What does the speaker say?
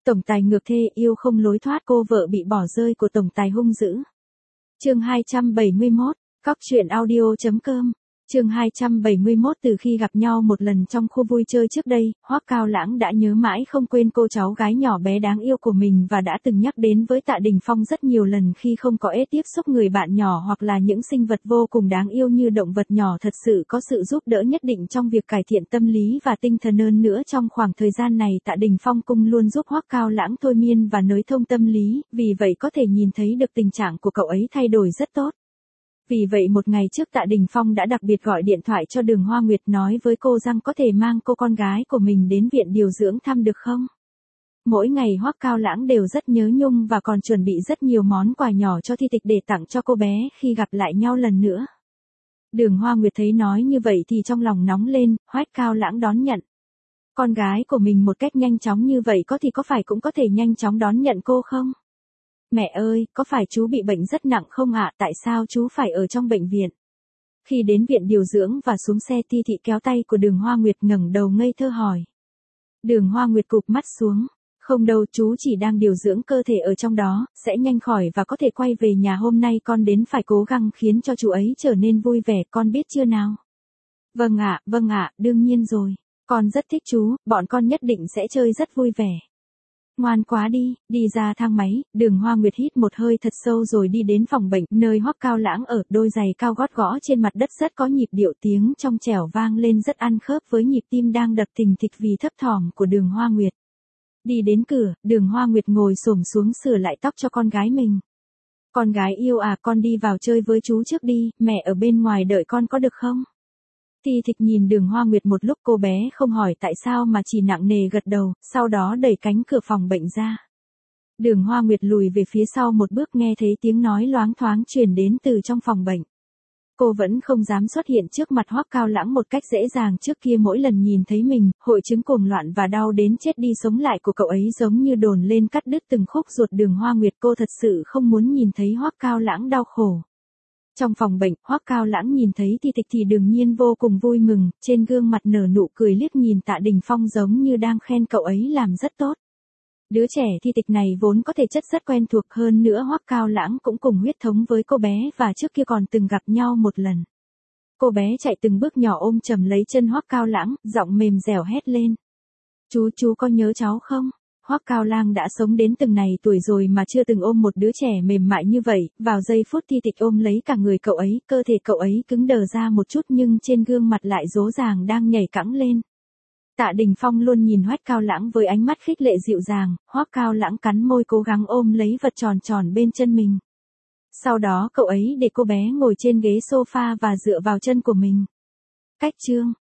Tổng tài ngược thê yêu không lối thoát, cô vợ bị bỏ rơi của tổng tài hung dữ. Chương 271, Cóc truyện audio.com. Chương 271. Từ khi gặp nhau một lần trong khu vui chơi trước đây, Hoắc Cao Lãng đã nhớ mãi không quên cô cháu gái nhỏ bé đáng yêu của mình và đã từng nhắc đến với Tạ Đình Phong rất nhiều lần khi không có tiếp xúc người bạn nhỏ hoặc là những sinh vật vô cùng đáng yêu như động vật nhỏ thật sự có sự giúp đỡ nhất định trong việc cải thiện tâm lý và tinh thần. Hơn nữa trong khoảng thời gian này Tạ Đình Phong cũng luôn giúp Hoắc Cao Lãng thôi miên và nới thông tâm lý, vì vậy có thể nhìn thấy được tình trạng của cậu ấy thay đổi rất tốt. Vì vậy một ngày trước Tạ Đình Phong đã đặc biệt gọi điện thoại cho Đường Hoa Nguyệt nói với cô rằng có thể mang cô con gái của mình đến viện điều dưỡng thăm được không? Mỗi ngày Hoắc Cao Lãng đều rất nhớ nhung và còn chuẩn bị rất nhiều món quà nhỏ cho Thi Tịch để tặng cho cô bé khi gặp lại nhau lần nữa. Đường Hoa Nguyệt thấy nói như vậy thì trong lòng nóng lên, Hoắc Cao Lãng đón nhận con gái của mình một cách nhanh chóng như vậy có phải cũng có thể nhanh chóng đón nhận cô không? Mẹ ơi, có phải chú bị bệnh rất nặng không ạ? Tại sao chú phải ở trong bệnh viện? Khi đến viện điều dưỡng và xuống xe Ti Thị kéo tay của Đường Hoa Nguyệt ngẩng đầu ngây thơ hỏi. Đường Hoa Nguyệt cụp mắt xuống. Không đâu, chú chỉ đang điều dưỡng cơ thể ở trong đó, sẽ nhanh khỏi và có thể quay về nhà. Hôm nay con đến phải cố gắng khiến cho chú ấy trở nên vui vẻ, con biết chưa nào? Vâng ạ, đương nhiên rồi. Con rất thích chú, bọn con nhất định sẽ chơi rất vui vẻ. Ngoan quá đi ra thang máy, Đường Hoa Nguyệt hít một hơi thật sâu rồi đi đến phòng bệnh, nơi Hoắc Cao Lãng ở, đôi giày cao gót gõ trên mặt đất rất có nhịp điệu, tiếng trong trẻo vang lên rất ăn khớp với nhịp tim đang đập thình thịch vì thấp thỏm của Đường Hoa Nguyệt. Đi đến cửa, Đường Hoa Nguyệt ngồi xổm xuống sửa lại tóc cho con gái mình. Con gái yêu à, con đi vào chơi với chú trước đi, mẹ ở bên ngoài đợi con có được không? Ti Thịch nhìn Đường Hoa Nguyệt một lúc, cô bé không hỏi tại sao mà chỉ nặng nề gật đầu, sau đó đẩy cánh cửa phòng bệnh ra. Đường Hoa Nguyệt lùi về phía sau một bước, nghe thấy tiếng nói loáng thoáng truyền đến từ trong phòng bệnh. Cô vẫn không dám xuất hiện trước mặt Hoắc Cao Lãng một cách dễ dàng. Trước kia mỗi lần nhìn thấy mình, hội chứng cuồng loạn và đau đến chết đi sống lại của cậu ấy giống như đồn lên cắt đứt từng khúc ruột Đường Hoa Nguyệt. Cô thật sự không muốn nhìn thấy Hoắc Cao Lãng đau khổ. Trong phòng bệnh, Hoắc Cao Lãng nhìn thấy Ti Tịch thì đương nhiên vô cùng vui mừng, trên gương mặt nở nụ cười, liếc nhìn Tạ Đình Phong giống như đang khen cậu ấy làm rất tốt. Đứa trẻ Ti Tịch này vốn có thể chất rất quen thuộc, hơn nữa Hoắc Cao Lãng cũng cùng huyết thống với cô bé và trước kia còn từng gặp nhau một lần. Cô bé chạy từng bước nhỏ ôm chầm lấy chân Hoắc Cao Lãng, giọng mềm dẻo hét lên. Chú có nhớ cháu không? Hoắc Cao Lãng đã sống đến từng này tuổi rồi mà chưa từng ôm một đứa trẻ mềm mại như vậy. Vào giây phút Ti Tịch ôm lấy cả người cậu ấy, cơ thể cậu ấy cứng đờ ra một chút nhưng trên gương mặt lại dỗ dàng đang nhảy cẫng lên. Tạ Đình Phong luôn nhìn Hoắc Cao Lãng với ánh mắt khích lệ dịu dàng. Hoắc Cao Lãng cắn môi cố gắng ôm lấy vật tròn tròn bên chân mình. Sau đó cậu ấy để cô bé ngồi trên ghế sofa và dựa vào chân của mình. Cách chương